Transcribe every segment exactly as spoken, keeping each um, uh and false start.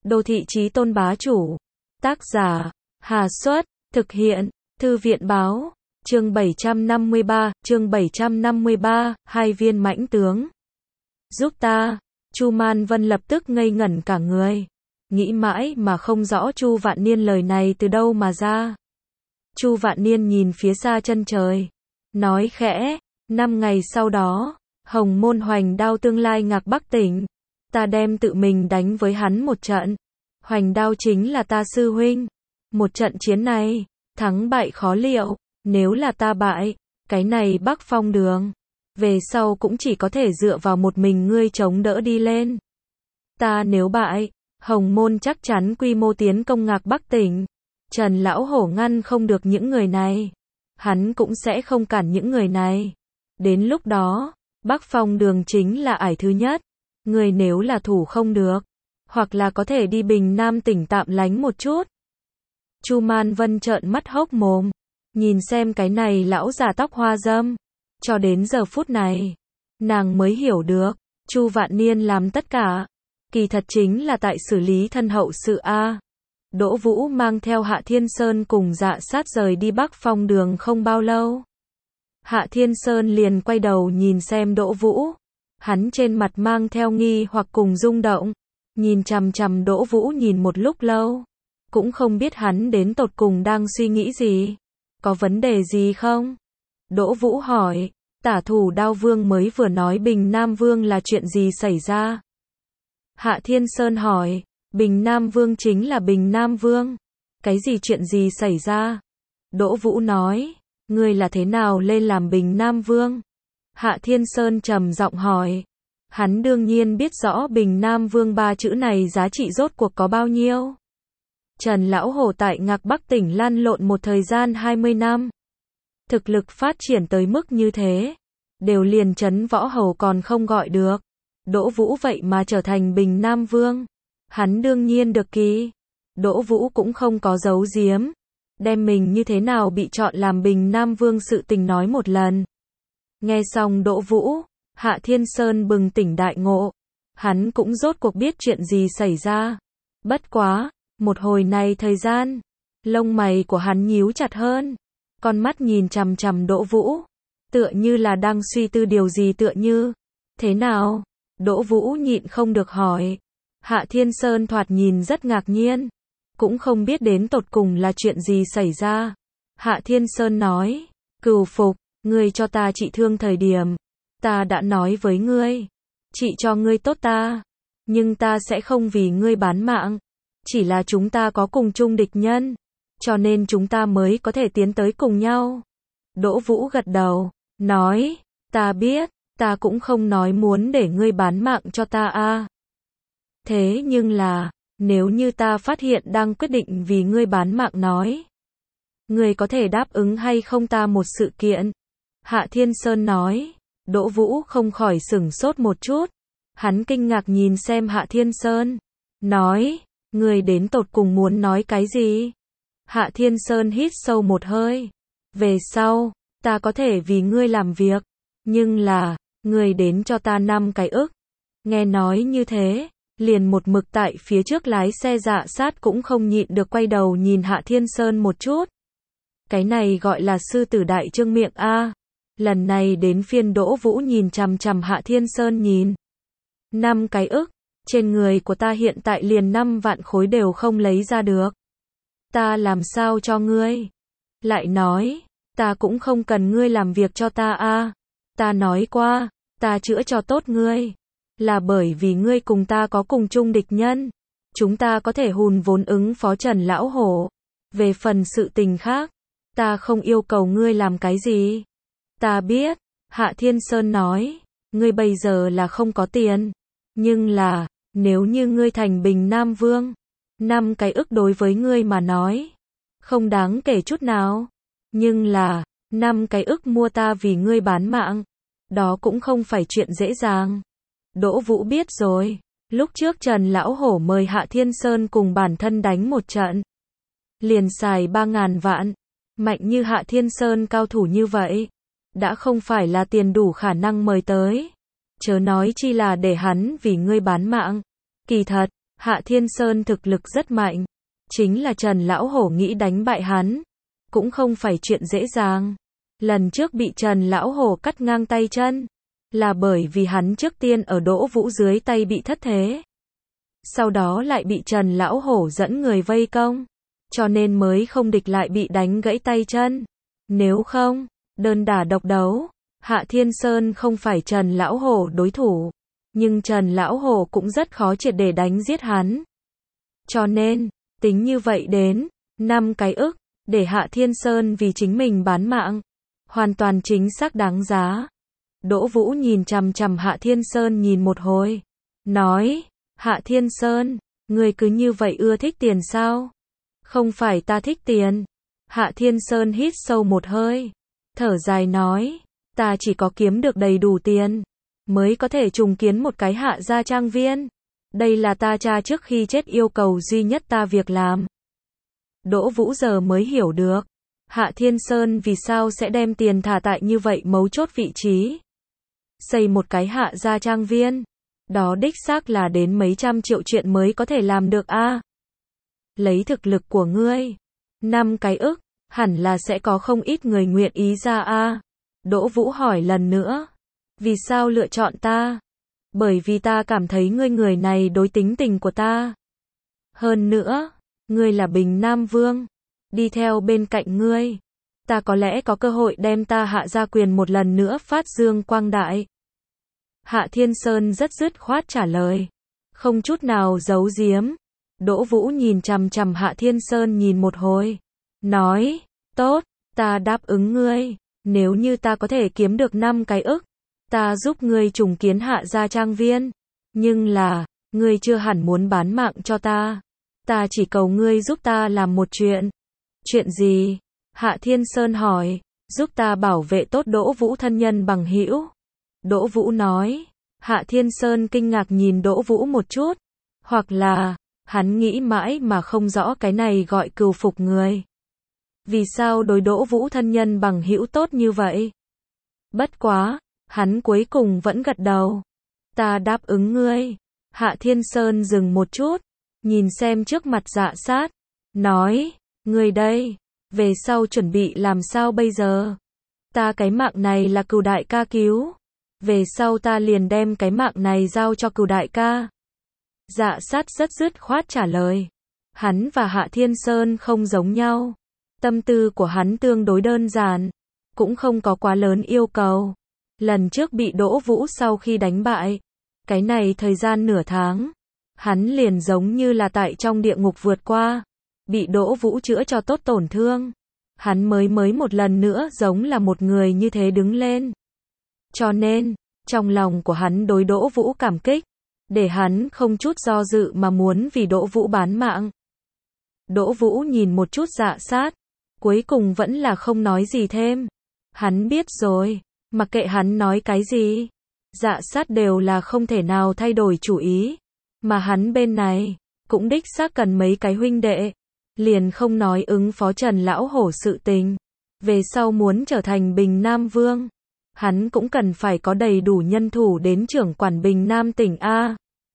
Đô thị chí tôn bá chủ. Tác giả, Hà Xuất, thực hiện, Thư viện báo, chương bảy trăm năm mươi ba, chương bảy trăm năm mươi ba, hai viên mãnh tướng. Giúp ta, Chu Man Vân lập tức ngây ngẩn cả người. Nghĩ mãi mà không rõ Chu Vạn Niên lời này từ đâu mà ra. Chu Vạn Niên nhìn phía xa chân trời, nói khẽ, năm ngày sau đó, Hồng Môn Hoành Đao tương lai ngạc Bắc tỉnh, ta đem tự mình đánh với hắn một trận. Hoành Đao chính là ta sư huynh. Một trận chiến này, thắng bại khó liệu, nếu là ta bại, cái này Bắc Phong đường, về sau cũng chỉ có thể dựa vào một mình ngươi chống đỡ đi lên. Ta nếu bại, Hồng Môn chắc chắn quy mô tiến công ngạc Bắc tỉnh. Trần Lão Hổ ngăn không được những người này, hắn cũng sẽ không cản những người này. Đến lúc đó, Bắc Phong đường chính là ải thứ nhất. Người nếu là thủ không được, hoặc là có thể đi Bình Nam tỉnh tạm lánh một chút. Chu Man Vân trợn mắt hốc mồm, nhìn xem cái này lão già tóc hoa râm. Cho đến giờ phút này, nàng mới hiểu được, Chu Vạn Niên làm tất cả, kỳ thật chính là tại xử lý thân hậu sự a. Đỗ Vũ mang theo Hạ Thiên Sơn cùng Dạ Sát rời đi Bắc Phong đường không bao lâu. Hạ Thiên Sơn liền quay đầu nhìn xem Đỗ Vũ. Hắn trên mặt mang theo nghi hoặc cùng rung động, nhìn chằm chằm Đỗ Vũ nhìn một lúc lâu, cũng không biết hắn đến tột cùng đang suy nghĩ gì, có vấn đề gì không? Đỗ Vũ hỏi, Tả Thủ Đao Vương mới vừa nói Bình Nam Vương là chuyện gì xảy ra? Hạ Thiên Sơn hỏi, Bình Nam Vương chính là Bình Nam Vương, cái gì chuyện gì xảy ra? Đỗ Vũ nói, ngươi là thế nào lên làm Bình Nam Vương? Hạ Thiên Sơn trầm giọng hỏi. Hắn đương nhiên biết rõ Bình Nam Vương ba chữ này giá trị rốt cuộc có bao nhiêu. Trần Lão Hổ tại ngạc Bắc tỉnh lăn lộn một thời gian hai mươi năm. Thực lực phát triển tới mức như thế, đều liền trấn võ hầu còn không gọi được. Đỗ Vũ vậy mà trở thành Bình Nam Vương. Hắn đương nhiên được kỳ. Đỗ Vũ cũng không có giấu giếm, đem mình như thế nào bị chọn làm Bình Nam Vương sự tình nói một lần. Nghe xong Đỗ Vũ, Hạ Thiên Sơn bừng tỉnh đại ngộ. Hắn cũng rốt cuộc biết chuyện gì xảy ra. Bất quá, một hồi này thời gian, lông mày của hắn nhíu chặt hơn. Con mắt nhìn chằm chằm Đỗ Vũ, tựa như là đang suy tư điều gì tựa như. Thế nào? Đỗ Vũ nhịn không được hỏi. Hạ Thiên Sơn thoạt nhìn rất ngạc nhiên, cũng không biết đến tột cùng là chuyện gì xảy ra. Hạ Thiên Sơn nói, Cửu Phục, ngươi cho ta trị thương thời điểm, ta đã nói với ngươi, trị cho ngươi tốt ta, nhưng ta sẽ không vì ngươi bán mạng, chỉ là chúng ta có cùng chung địch nhân, cho nên chúng ta mới có thể tiến tới cùng nhau. Đỗ Vũ gật đầu, nói, ta biết, ta cũng không nói muốn để ngươi bán mạng cho ta a. Thế nhưng là, nếu như ta phát hiện đang quyết định vì ngươi bán mạng nói, ngươi có thể đáp ứng hay không ta một sự kiện? Hạ Thiên Sơn nói. Đỗ Vũ không khỏi sửng sốt một chút. Hắn kinh ngạc nhìn xem Hạ Thiên Sơn, nói, ngươi đến tột cùng muốn nói cái gì? Hạ Thiên Sơn hít sâu một hơi. Về sau, ta có thể vì ngươi làm việc, nhưng là, ngươi đến cho ta năm cái ức. Nghe nói như thế, liền một mực tại phía trước lái xe Dạ Sát cũng không nhịn được quay đầu nhìn Hạ Thiên Sơn một chút. Cái này gọi là sư tử đại trương miệng a. Lần này đến phiên Đỗ Vũ nhìn chằm chằm Hạ Thiên Sơn nhìn. Năm cái ức, trên người của ta hiện tại liền năm vạn khối đều không lấy ra được. Ta làm sao cho ngươi? Lại nói, ta cũng không cần ngươi làm việc cho ta a. Ta nói qua, ta chữa cho tốt ngươi, là bởi vì ngươi cùng ta có cùng chung địch nhân. Chúng ta có thể hùn vốn ứng phó Trần Lão Hổ. Về phần sự tình khác, ta không yêu cầu ngươi làm cái gì. Ta biết, Hạ Thiên Sơn nói, ngươi bây giờ là không có tiền, nhưng là, nếu như ngươi thành Bình Nam Vương, năm cái ức đối với ngươi mà nói, không đáng kể chút nào, nhưng là, năm cái ức mua ta vì ngươi bán mạng, đó cũng không phải chuyện dễ dàng. Đỗ Vũ biết rồi, lúc trước Trần Lão Hổ mời Hạ Thiên Sơn cùng bản thân đánh một trận, liền xài ba ngàn vạn, mạnh như Hạ Thiên Sơn cao thủ như vậy, đã không phải là tiền đủ khả năng mời tới, chớ nói chi là để hắn vì ngươi bán mạng. Kỳ thật, Hạ Thiên Sơn thực lực rất mạnh. Chính là Trần Lão Hổ nghĩ đánh bại hắn. Cũng không phải chuyện dễ dàng. Lần trước bị Trần Lão Hổ cắt ngang tay chân. Là bởi vì hắn trước tiên ở Đỗ Vũ dưới tay bị thất thế. Sau đó lại bị Trần Lão Hổ dẫn người vây công. Cho nên mới không địch lại bị đánh gãy tay chân. Nếu không, đơn đả độc đấu, Hạ Thiên Sơn không phải Trần Lão Hổ đối thủ. Nhưng Trần Lão Hổ cũng rất khó triệt để đánh giết hắn. Cho nên, tính như vậy đến, năm cái ức, để Hạ Thiên Sơn vì chính mình bán mạng. Hoàn toàn chính xác đáng giá. Đỗ Vũ nhìn chằm chằm Hạ Thiên Sơn nhìn một hồi. Nói, Hạ Thiên Sơn, người cứ như vậy ưa thích tiền sao? Không phải ta thích tiền. Hạ Thiên Sơn hít sâu một hơi. Thở dài nói, ta chỉ có kiếm được đầy đủ tiền. Mới có thể trùng kiến một cái Hạ gia trang viên. Đây là ta cha trước khi chết yêu cầu duy nhất ta việc làm. Đỗ Vũ giờ mới hiểu được. Hạ Thiên Sơn vì sao sẽ đem tiền thả tại như vậy mấu chốt vị trí. Xây một cái Hạ gia trang viên. Đó đích xác là đến mấy trăm triệu chuyện mới có thể làm được a. À, lấy thực lực của ngươi, năm cái ức, hẳn là sẽ có không ít người nguyện ý ra a. À, Đỗ Vũ hỏi lần nữa. Vì sao lựa chọn ta? Bởi vì ta cảm thấy ngươi người này đối tính tình của ta. Hơn nữa, ngươi là Bình Nam Vương. Đi theo bên cạnh ngươi, ta có lẽ có cơ hội đem ta Hạ gia quyền một lần nữa phát dương quang đại. Hạ Thiên Sơn rất dứt khoát trả lời. Không chút nào giấu giếm. Đỗ Vũ nhìn chằm chằm Hạ Thiên Sơn nhìn một hồi. Nói, tốt, ta đáp ứng ngươi. Nếu như ta có thể kiếm được năm cái ức, ta giúp ngươi trùng kiến Hạ gia trang viên. Nhưng là, ngươi chưa hẳn muốn bán mạng cho ta. Ta chỉ cầu ngươi giúp ta làm một chuyện. Chuyện gì? Hạ Thiên Sơn hỏi. Giúp ta bảo vệ tốt Đỗ Vũ thân nhân bằng hữu. Đỗ Vũ nói. Hạ Thiên Sơn kinh ngạc nhìn Đỗ Vũ một chút. Hoặc là, hắn nghĩ mãi mà không rõ cái này gọi cừu phục người. Vì sao đối Đỗ Vũ thân nhân bằng hữu tốt như vậy? Bất quá, hắn cuối cùng vẫn gật đầu. Ta đáp ứng ngươi. Hạ Thiên Sơn dừng một chút, nhìn xem trước mặt Dạ Sát, nói, ngươi đây, về sau chuẩn bị làm sao bây giờ? Ta cái mạng này là Cừu đại ca cứu. Về sau ta liền đem cái mạng này giao cho Cừu đại ca. Dạ Sát rất dứt khoát trả lời. Hắn và Hạ Thiên Sơn không giống nhau. Tâm tư của hắn tương đối đơn giản, cũng không có quá lớn yêu cầu. Lần trước bị Đỗ Vũ sau khi đánh bại, cái này thời gian nửa tháng, hắn liền giống như là tại trong địa ngục vượt qua, bị Đỗ Vũ chữa cho tốt tổn thương. Hắn mới mới một lần nữa giống là một người như thế đứng lên. Cho nên, trong lòng của hắn đối Đỗ Vũ cảm kích, để hắn không chút do dự mà muốn vì Đỗ Vũ bán mạng. Đỗ Vũ nhìn một chút Dạ Sát, cuối cùng vẫn là không nói gì thêm. Hắn biết rồi, mặc kệ hắn nói cái gì, Dạ Sát đều là không thể nào thay đổi chủ ý. Mà hắn bên này, cũng đích xác cần mấy cái huynh đệ. Liền không nói ứng phó Trần Lão Hổ sự tình. Về sau muốn trở thành Bình Nam Vương, hắn cũng cần phải có đầy đủ nhân thủ đến trưởng quản Bình Nam tỉnh A.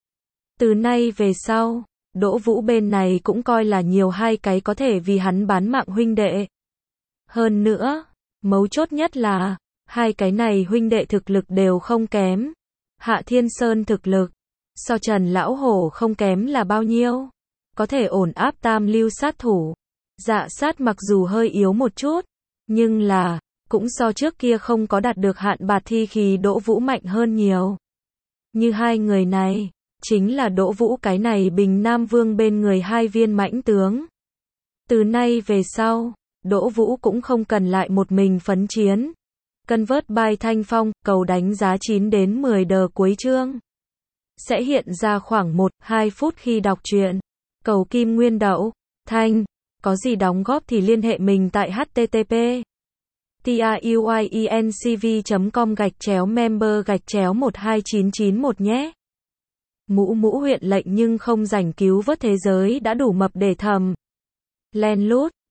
Từ nay về sau, Đỗ Vũ bên này cũng coi là nhiều hai cái có thể vì hắn bán mạng huynh đệ. Hơn nữa, mấu chốt nhất là, hai cái này huynh đệ thực lực đều không kém. Hạ Thiên Sơn thực lực, so Trần Lão Hổ không kém là bao nhiêu? Có thể ổn áp tam lưu sát thủ. Dạ Sát mặc dù hơi yếu một chút, nhưng là, cũng so trước kia không có đạt được hạn bạt thi khí Đỗ Vũ mạnh hơn nhiều. Như hai người này, chính là Đỗ Vũ cái này Bình Nam Vương bên người hai viên mãnh tướng. Từ nay về sau, Đỗ Vũ cũng không cần lại một mình phấn chiến. Convert by Thanh Phong, cầu đánh giá chín đến mười đờ cuối chương. Sẽ hiện ra khoảng một đến hai phút khi đọc truyện. Cầu Kim Nguyên Đậu, Thanh, có gì đóng góp thì liên hệ mình tại http truyencv chấm com gạch chéo member gạch chéo một hai chín chín một nhé. Mũ mũ huyện lệnh nhưng không rảnh cứu vớt thế giới đã đủ mập để thầm. Len lút.